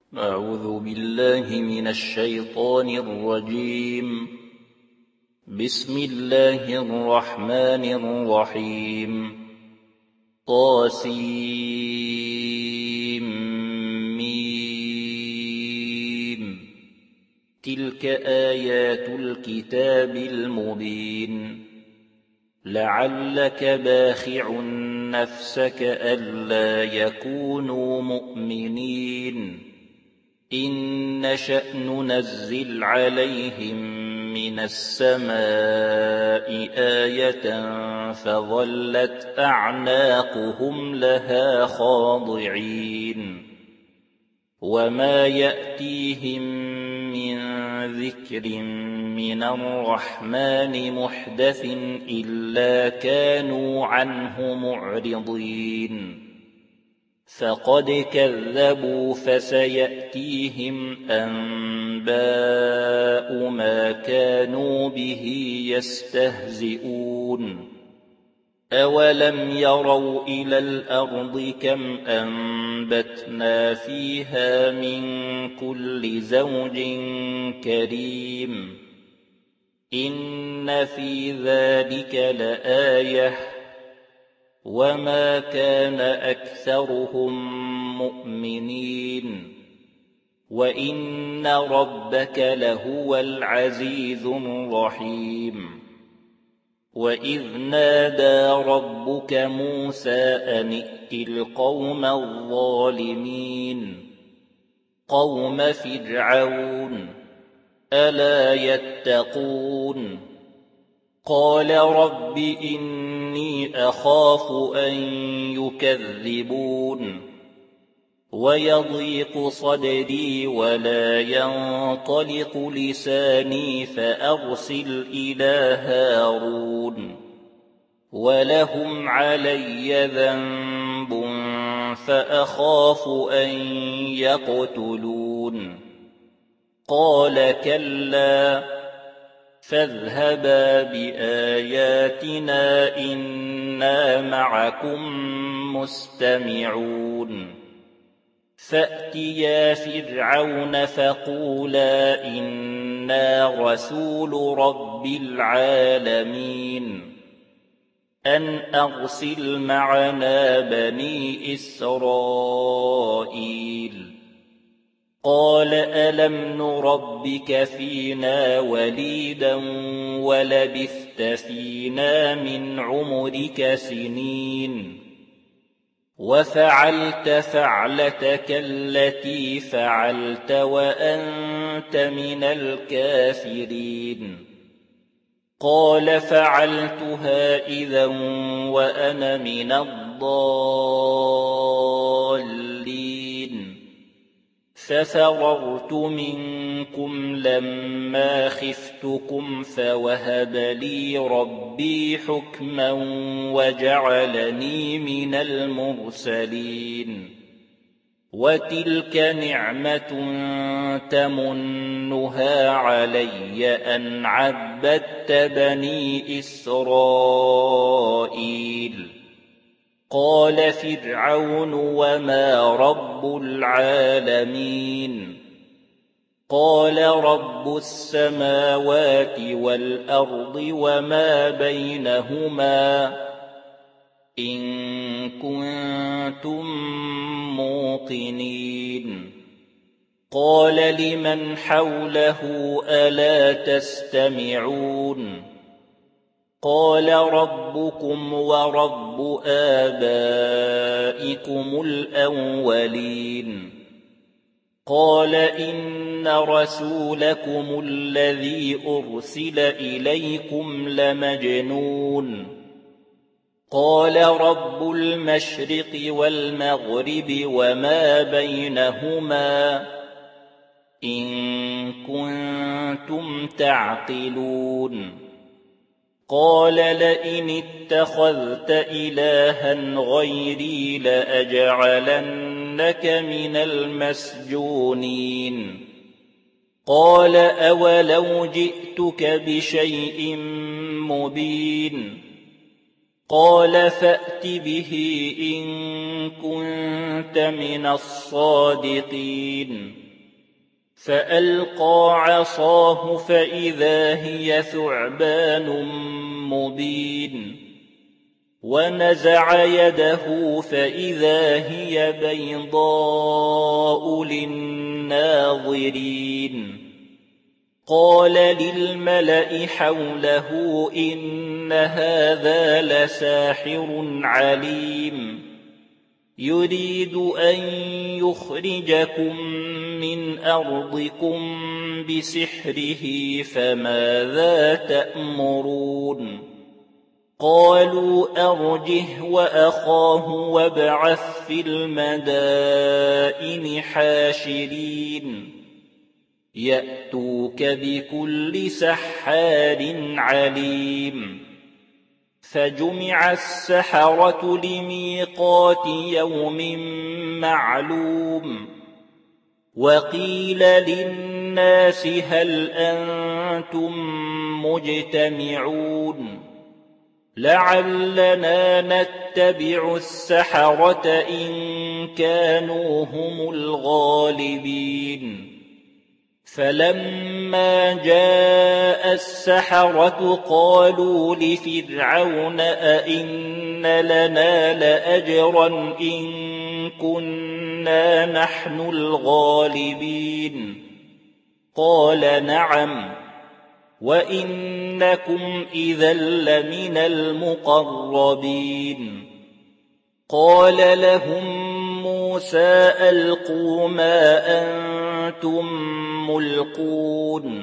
أعوذ بالله من الشيطان الرجيم. بسم الله الرحمن الرحيم. طاسيم. تلك آيات الكتاب المبين. لعلك باخع نفسك ألا يكونوا مؤمنين إن نشأ ننزل عليهم من السماء آية فظلت أعناقهم لها خاضعين وما يأتيهم من ذكر من الرحمن محدث إلا كانوا عنه معرضين فقد كذبوا فسيأتيهم أنباء ما كانوا به يستهزئون أولم يروا إلى الأرض كم أنبتنا فيها من كل زوج كريم إن في ذلك لآية وما كان أكثرهم مؤمنين وإن ربك لهو العزيز الرحيم وإذ نادى ربك موسى أن ائت القوم الظالمين قوم فرعون ألا يتقون قال رب إني أخاف أن يكذبون ويضيق صدري ولا ينطلق لساني فأرسل إلى هارون ولهم علي ذنب فأخاف أن يقتلون قال كلا فاذهبا بآياتنا إنا معكم مستمعون فأتيا فرعون فقولا إنا رسول رب العالمين أن أرسل معنا بني إسرائيل قال ألم نربك فينا وليدا ولبثت فينا من عمرك سنين وفعلت فعلتك التي فعلت وأنت من الكافرين قال فعلتها إذا وأنا من الضالين ففررت منكم لما خفتكم فوهب لي ربي حكما وجعلني من المرسلين وتلك نعمة تمنها علي أن عبدت بني إسرائيل قال فرعون وما رب العالمين قال رب السماوات والأرض وما بينهما إن كنتم موقنين قال لمن حوله ألا تستمعون قال ربكم ورب آبائكم الأولين قال إن رسولكم الذي أرسل إليكم لمجنون قال رب المشرق والمغرب وما بينهما إن كنتم تعقلون قال لئن اتخذت إلها غيري لأجعلنك من المسجونين قال أولو جئتك بشيء مبين قال فأت به إن كنت من الصادقين فألقى عصاه فإذا هي ثعبان مبين ونزع يده فإذا هي بيضاء للناظرين قال للملأ حوله إن هذا لساحر عليم يريد أن يخرجكم من أرضكم بسحره فماذا تأمرون قالوا أرجه وأخاه وابعث في المدائن حاشرين يأتوك بكل سحار عليم فجمع السحرة لميقات يوم معلوم وقيل للناس هل أنتم مجتمعون لعلنا نتبع السحرة إن كانوا هم الغالبين فلما جاء السحرة قالوا لفرعون أئن لنا لأجرا إن كنا نحن الغالبين قال نعم وإنكم إذا لمن المقربين قال لهم موسى ألقوا ما أنتم ملقون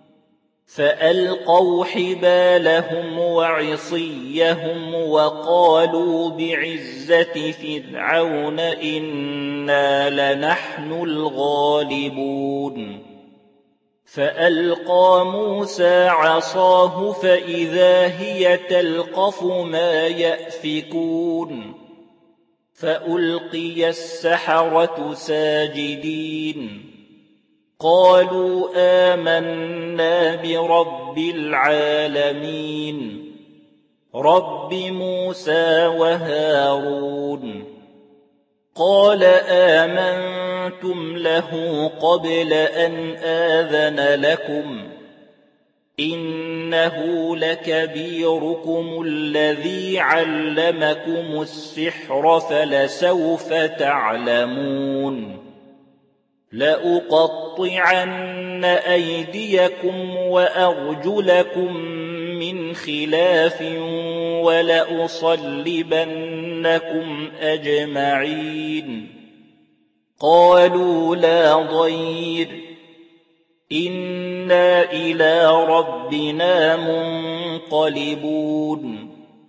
فألقوا حبالهم وعصيهم وقالوا بعزة فرعون إنا لنحن الغالبون فألقى موسى عصاه فإذا هي تلقف ما يأفكون فألقي السحرة ساجدين قالوا آمنا برب العالمين رب موسى وهارون قال آمنتم له قبل أن آذن لكم إنه لكبيركم الذي علمكم السحر فلسوف تعلمون لأقطعن أيديكم وأرجلكم من خلاف ولأصلبنكم أجمعين قالوا لا ضير إنا إلى ربنا منقلبون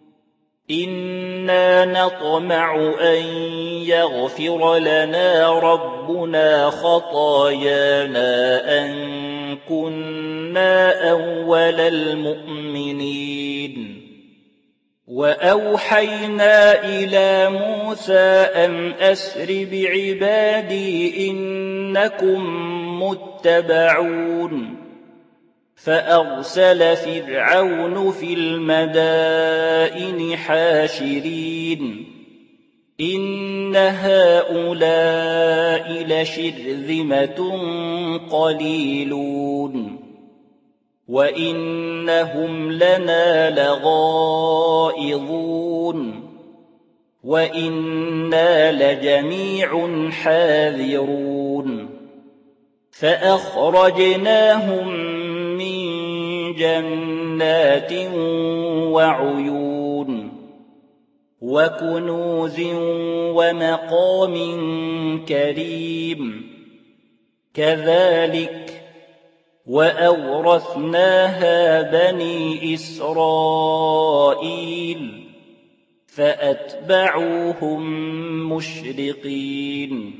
إنا نطمع أن يغفر لنا ربنا خطايانا أن كنا أول المؤمنين وأوحينا إلى موسى أن أسر بعبادي إنكم متبعون فأرسل فرعون في المدائن حاشرين إن هؤلاء لشرذمة قليلون وإنهم لنا لغائظون وإنا لجميع حاذرون فأخرجناهم من جنات وعيون وكنوز ومقام كريم كذلك وأورثناها بني إسرائيل فأتبعوهم مشرقين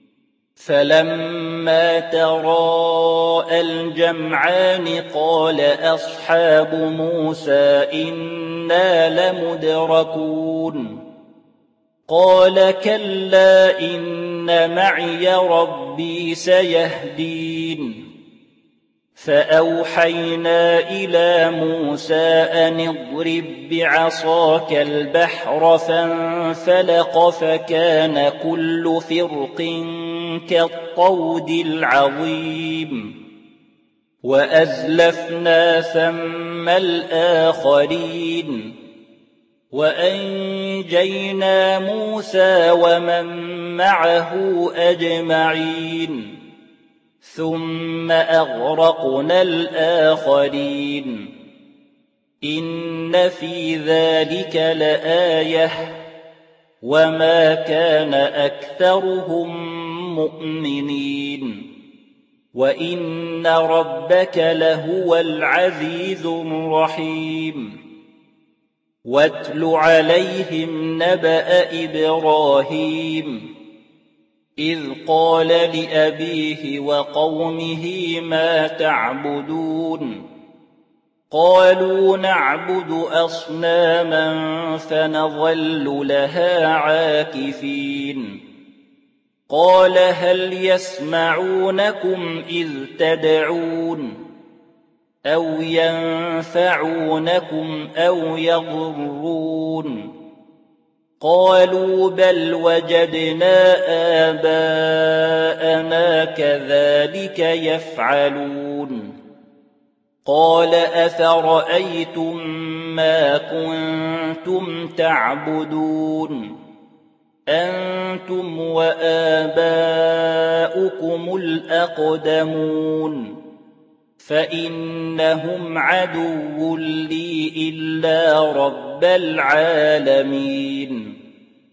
فلما تراءى الجمعان قال أصحاب موسى إنا لمدركون قال كلا إن معي ربي سيهدين فأوحينا إلى موسى أن اضرب بعصاك البحر فانفلق فكان كل فرق كالطود العظيم وأزلفنا ثم الآخرين وأنجينا موسى ومن معه أجمعين ثم أغرقنا الآخرين إن في ذلك لآية وما كان أكثرهم مؤمنين وإن ربك لهو العزيز الرحيم واتل عليهم نبأ إبراهيم إذ قال لأبيه وقومه ما تعبدون قالوا نعبد أصناما فنظل لها عاكفين قال هل يسمعونكم إذ تدعون أو ينفعونكم أو يضرون قالوا بل وجدنا آباءنا كذلك يفعلون قال أفرأيتم ما كنتم تعبدون أنتم وآباؤكم الأقدمون فإنهم عدو لي إلا رب العالمين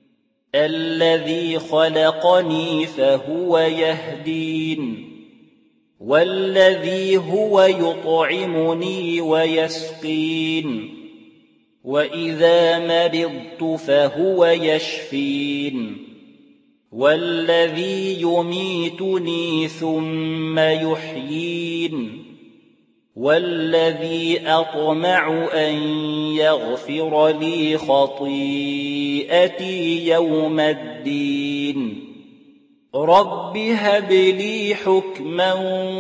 الذي خلقني فهو يهدين والذي هو يطعمني ويسقين وإذا مرضت فهو يشفين والذي يميتني ثم يحيين والذي أطمع أن يغفر لي خطيئتي يوم الدين رب هب لي حكما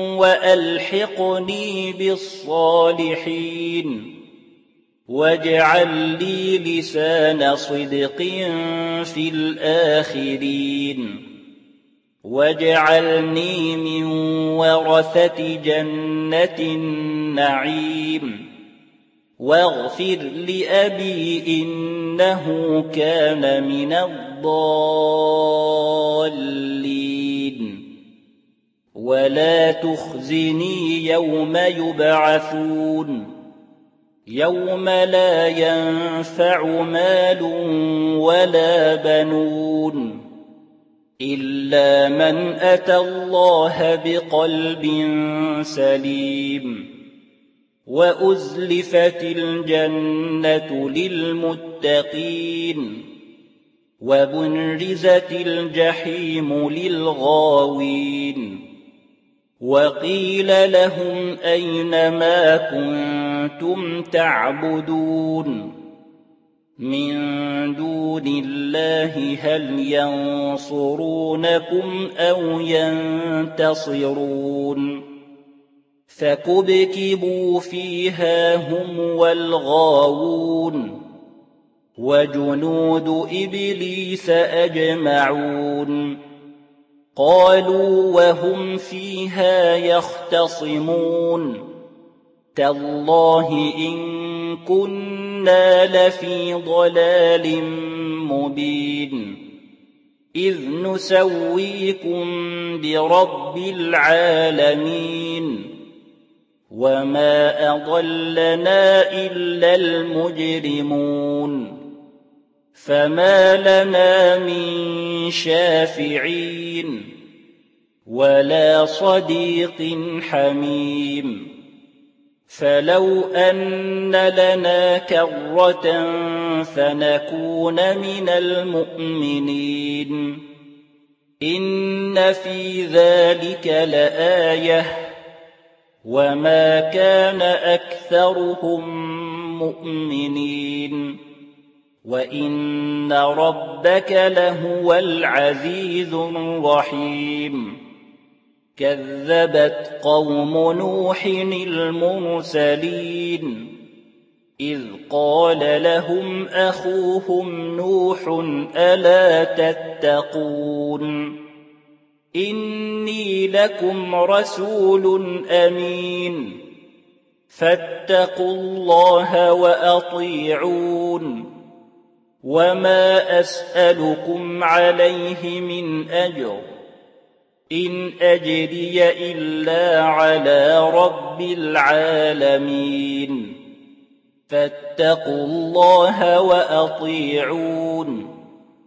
وألحقني بالصالحين واجعل لي لسان صدق في الآخرين واجعلني من ورثة جنة النعيم واغفر لأبي إنه كان من الضالين ولا تخزني يوم يبعثون يوم لا ينفع مال ولا بنون إلا من أتى الله بقلب سليم وأزلفت الجنة للمتقين وبرزت الجحيم للغاوين وقيل لهم أين ما كنتم تعبدون من دون الله هل ينصرونكم أو ينتصرون فكبكبوا فيها هم والغاوون وجنود إبليس أجمعون قالوا وهم فيها يختصمون تالله إن كنا لفي ضلال مبين إذ نسويكم برب العالمين وما أضلنا إلا المجرمون فما لنا من شافعين ولا صديق حميم فلو أن لنا كرة فنكون من المؤمنين إن في ذلك لآية وما كان أكثرهم مؤمنين وإن ربك لهو العزيز الرحيم كذبت قوم نوح المرسلين إذ قال لهم أخوهم نوح ألا تتقون إني لكم رسول أمين فاتقوا الله وأطيعون وما أسألكم عليه من أجر إن أجري إلا على رب العالمين فاتقوا الله وأطيعون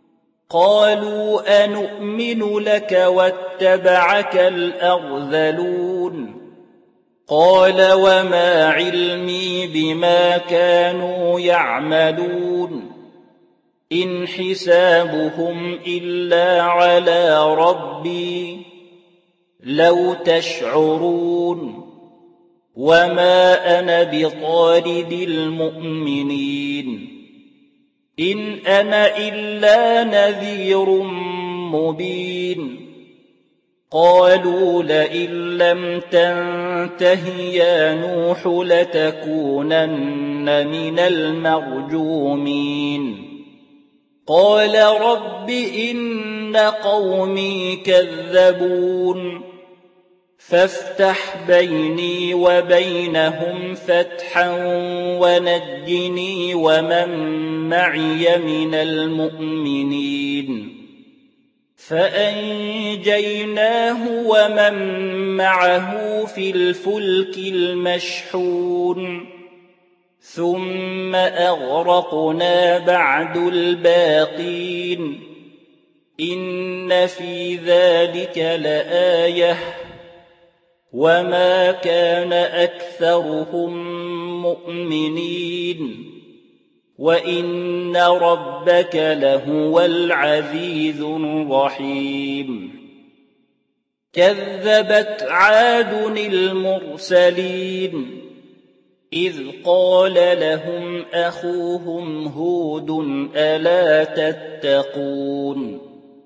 قالوا أنؤمن لك واتبعك الأرذلون قال وما علمي بما كانوا يعملون إن حسابهم إلا على ربي لو تشعرون وما أنا بطارد المؤمنين إن أنا إلا نذير مبين قالوا لئن لم تنته يا نوح لتكونن من المرجومين قال رب إن قومي كذبون فافتح بيني وبينهم فتحا ونجني ومن معي من المؤمنين فأنجيناه ومن معه في الفلك المشحون ثم أغرقنا بعد الباقين إن في ذلك لآية وما كان أكثرهم مؤمنين وإن ربك لهو العزيز الرحيم كذبت عاد المرسلين إذ قال لهم أخوهم هود ألا تتقون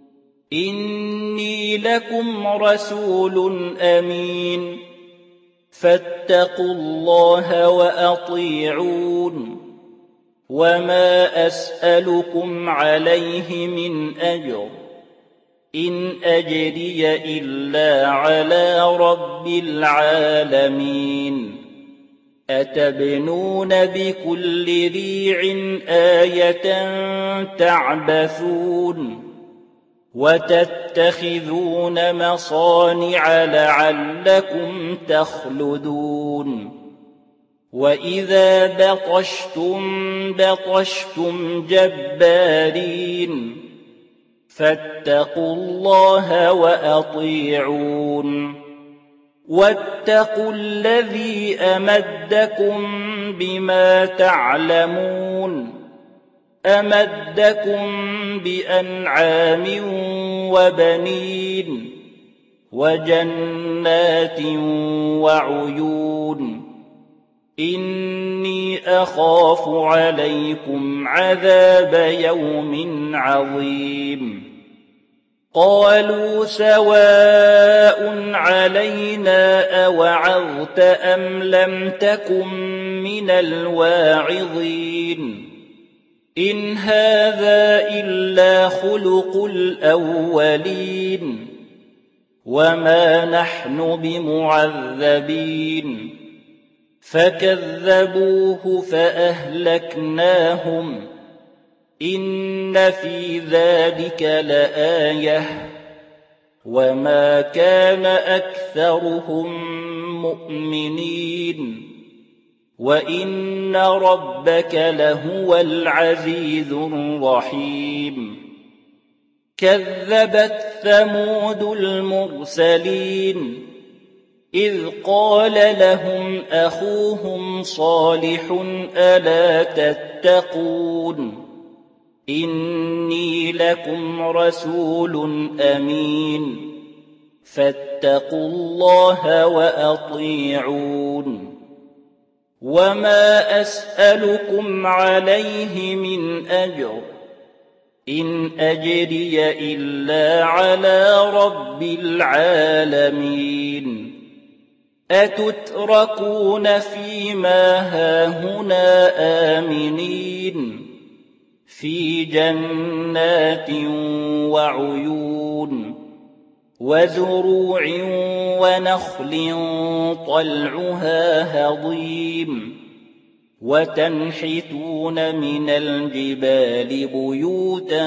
إني لكم رسول أمين فاتقوا الله وأطيعون وما أسألكم عليه من أجر إن أجري إلا على رب العالمين أتبنون بكل ريع آية تعبثون وتتخذون مصانع لعلكم تخلدون وإذا بطشتم جبارين فاتقوا الله وأطيعون واتقوا الذي أمدكم بما تعلمون أمدكم بأنعام وبنين وجنات وعيون إني أخاف عليكم عذاب يوم عظيم قالوا سواء علينا أوعظت أم لم تكن من الواعظين إن هذا إلا خلق الأولين وما نحن بمعذبين فكذبوه فأهلكناهم إن في ذلك لآية وما كان أكثرهم مؤمنين وإن ربك لهو العزيز الرحيم كذبت ثمود المرسلين إذ قال لهم أخوهم صالح ألا تتقون إني لكم رسول أمين فاتقوا الله وأطيعون وما أسألكم عليه من أجر إن أجري إلا على رب العالمين أتتركون فيما هاهنا آمنين في جنات وعيون وزروع ونخل طلعها هضيم وتنحتون من الجبال بيوتا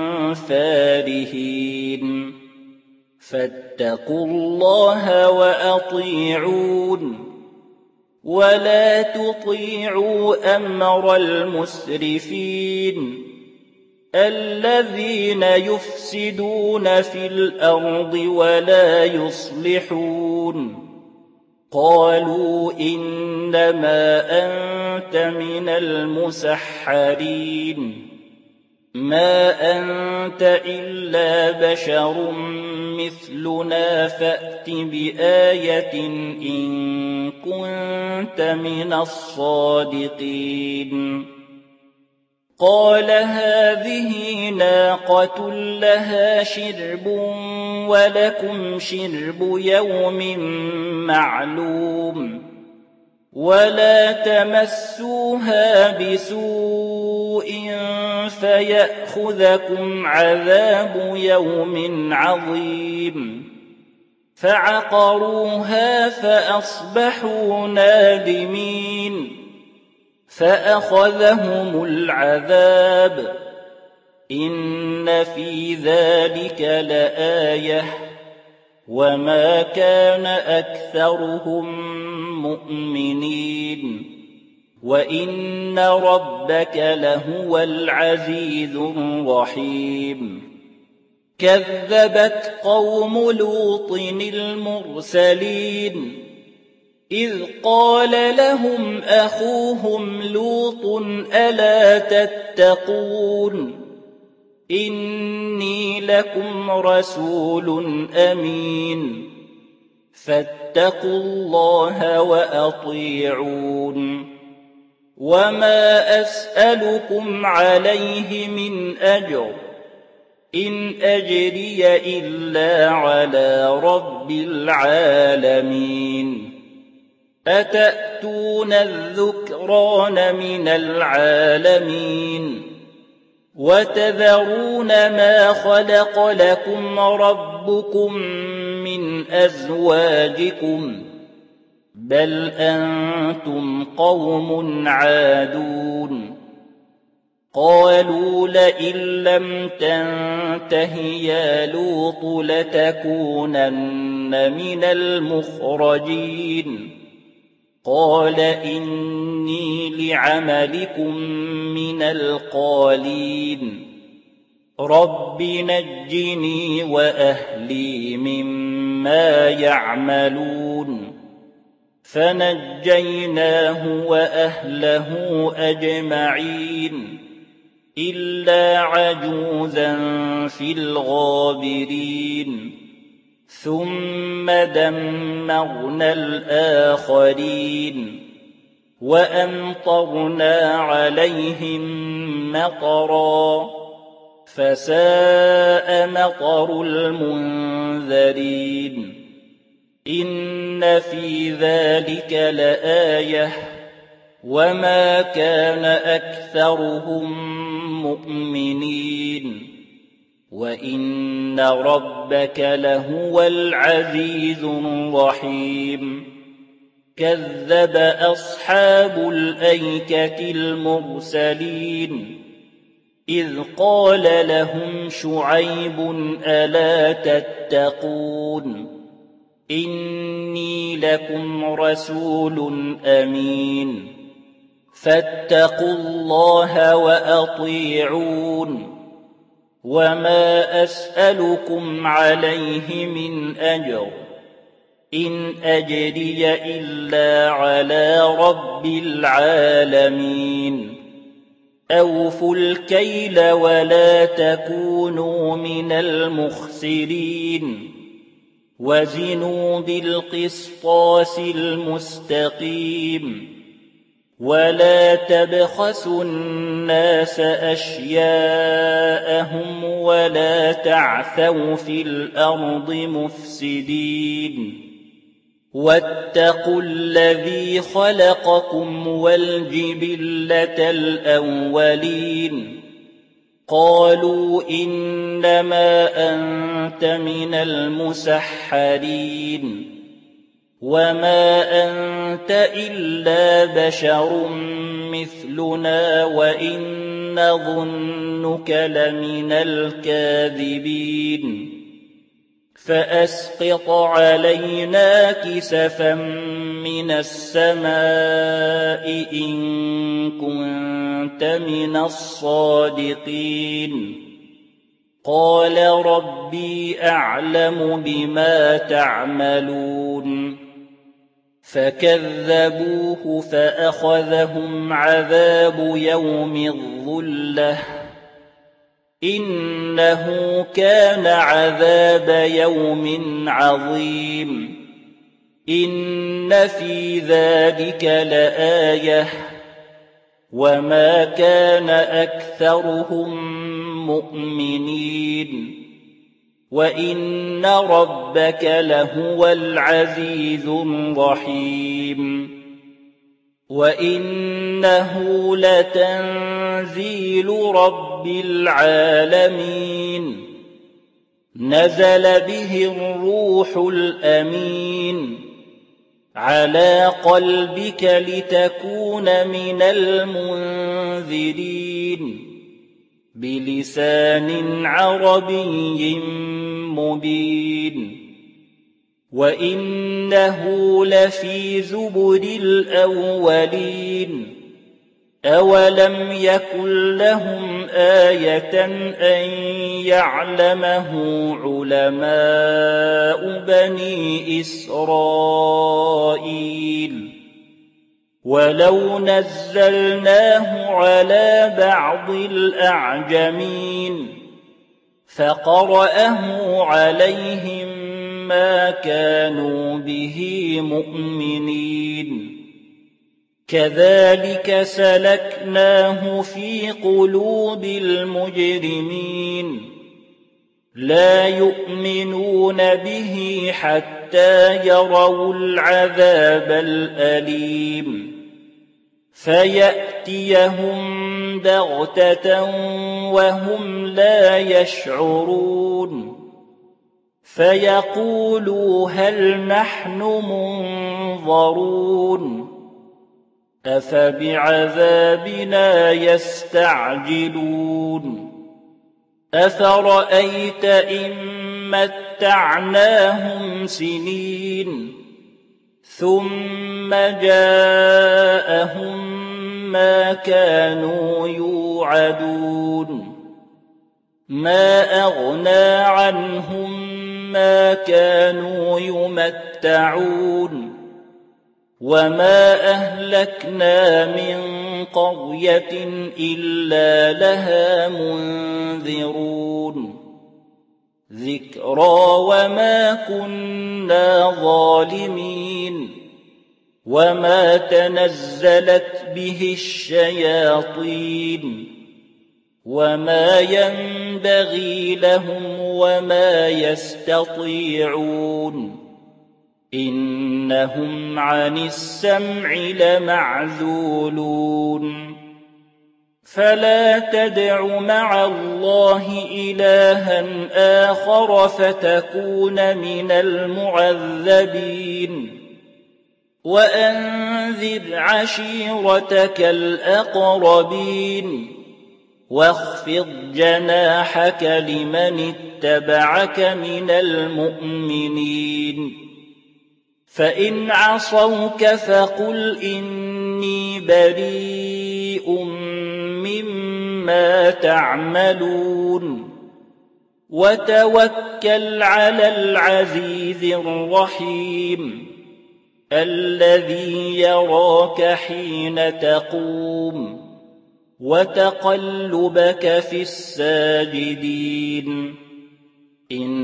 فارهين فاتقوا الله وأطيعون ولا تطيعوا أمر المسرفين الذين يفسدون في الأرض ولا يصلحون قالوا إنما أنت من المسحرين ما أنت إلا بشر مثلنا فأت بآية إن كنت من الصادقين قال هذه ناقة لها شرب ولكم شرب يوم معلوم ولا تمسوها بسوء فيأخذكم عذاب يوم عظيم فعقروها فأصبحوا نادمين فأخذهم العذاب إن في ذلك لآية وما كان أكثرهم مؤمنين وإن ربك لهو العزيز الرحيم كذبت قوم لوط المرسلين إذ قال لهم أخوهم لوط ألا تتقون إني لكم رسول أمين فاتقوا الله وأطيعون وما أسألكم عليه من أجر إن أجري إلا على رب العالمين أتأتون الذكران من العالمين وتذرون ما خلق لكم ربكم من أزواجكم بل أنتم قوم عادون قالوا لئن لم تنته يا لوط لتكونن من المخرجين قال إني لعملكم من القالين رب نجني وأهلي مما يعملون فنجيناه وأهله أجمعين إلا عجوزا في الغابرين ثم دمرنا الآخرين وأمطرنا عليهم مطرا فساء مطر المنذرين إن في ذلك لآية وما كان أكثرهم مؤمنين وإن ربك لهو العزيز الرحيم كذب أصحاب الأيكة المرسلين إذ قال لهم شعيب ألا تتقون إني لكم رسول أمين فاتقوا الله وأطيعون وما أسألكم عليه من أجر إن أجري إلا على رب العالمين أوفوا الكيل ولا تكونوا من المخسرين وزنوا بالقسطاس المستقيم ولا تبخسوا الناس أشياءهم ولا تعثوا في الأرض مفسدين واتقوا الذي خلقكم والجبلة الأولين قالوا إنما أنت من المسحرين وما أنت إلا بشر مثلنا وإن نظنك لمن الكاذبين فأسقط علينا كسفا من السماء إن كنت من الصادقين قال ربي أعلم بما تعملون فكذبوه فأخذهم عذاب يوم الظلة إنه كان عذاب يوم عظيم إن في ذلك لآية وما كان أكثرهم مؤمنين وإن ربك لهو العزيز الرحيم وإنه لتنزيل رب العالمين نزل به الروح الأمين على قلبك لتكون من المنذرين بلسان عربي مبين وإنه لفي زبر الأولين أولم يكن لهم آية أن يعلمه علماء بني إسرائيل ولو نزلناه على بعض الأعجمين فقرأه عليهم ما كانوا به مؤمنين كذلك سلكناه في قلوب المجرمين لا يؤمنون به حتى يروا العذاب الأليم فيأتيهم بغتة وهم لا يشعرون فيقولوا هل نحن منظرون أفبعذابنا يستعجلون أفرأيت إن متعناهم سنين ثم جاءهم ما كانوا يوعدون ما أغنى عنهم ما كانوا يمتعون وما أهلكنا من قرية إلا لها منذرون ذكرى وما كنا ظالمين وما تنزلت به الشياطين وما ينبغي لهم وما يستطيعون إنهم عن السمع لمعزولون فلا تدع مع الله إلها آخر فتكون من المعذبين وأنذر عشيرتك الأقربين واخفض جناحك لمن اتبعك من المؤمنين فإن عصوك فقل إني بريء مما تعملون وتوكل على العزيز الرحيم الذي يراك حين تقوم وتقلبك في الساجدين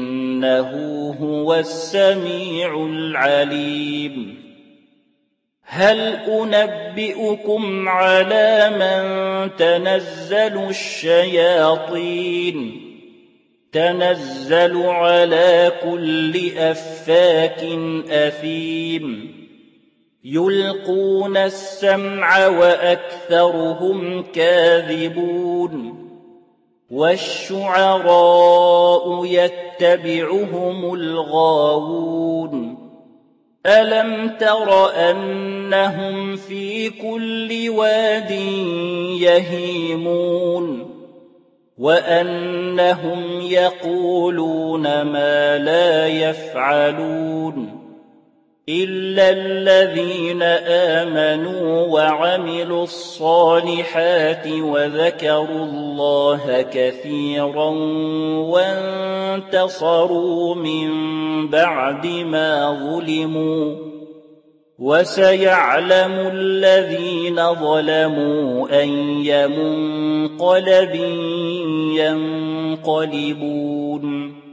إنه هو السميع العليم هل أنبئكم على من تنزل الشياطين تنزل على كل أفاك أثيم يلقون السمع وأكثرهم كاذبون والشعراء يتبعهم الغاوون ألم تر أنهم في كل واد يهيمون وأنهم يقولون ما لا يفعلون إلا الذين آمنوا وعملوا الصالحات وذكروا الله كثيرا وانتصروا من بعد ما ظلموا وسيعلم الذين ظلموا أي منقلب ينقلبون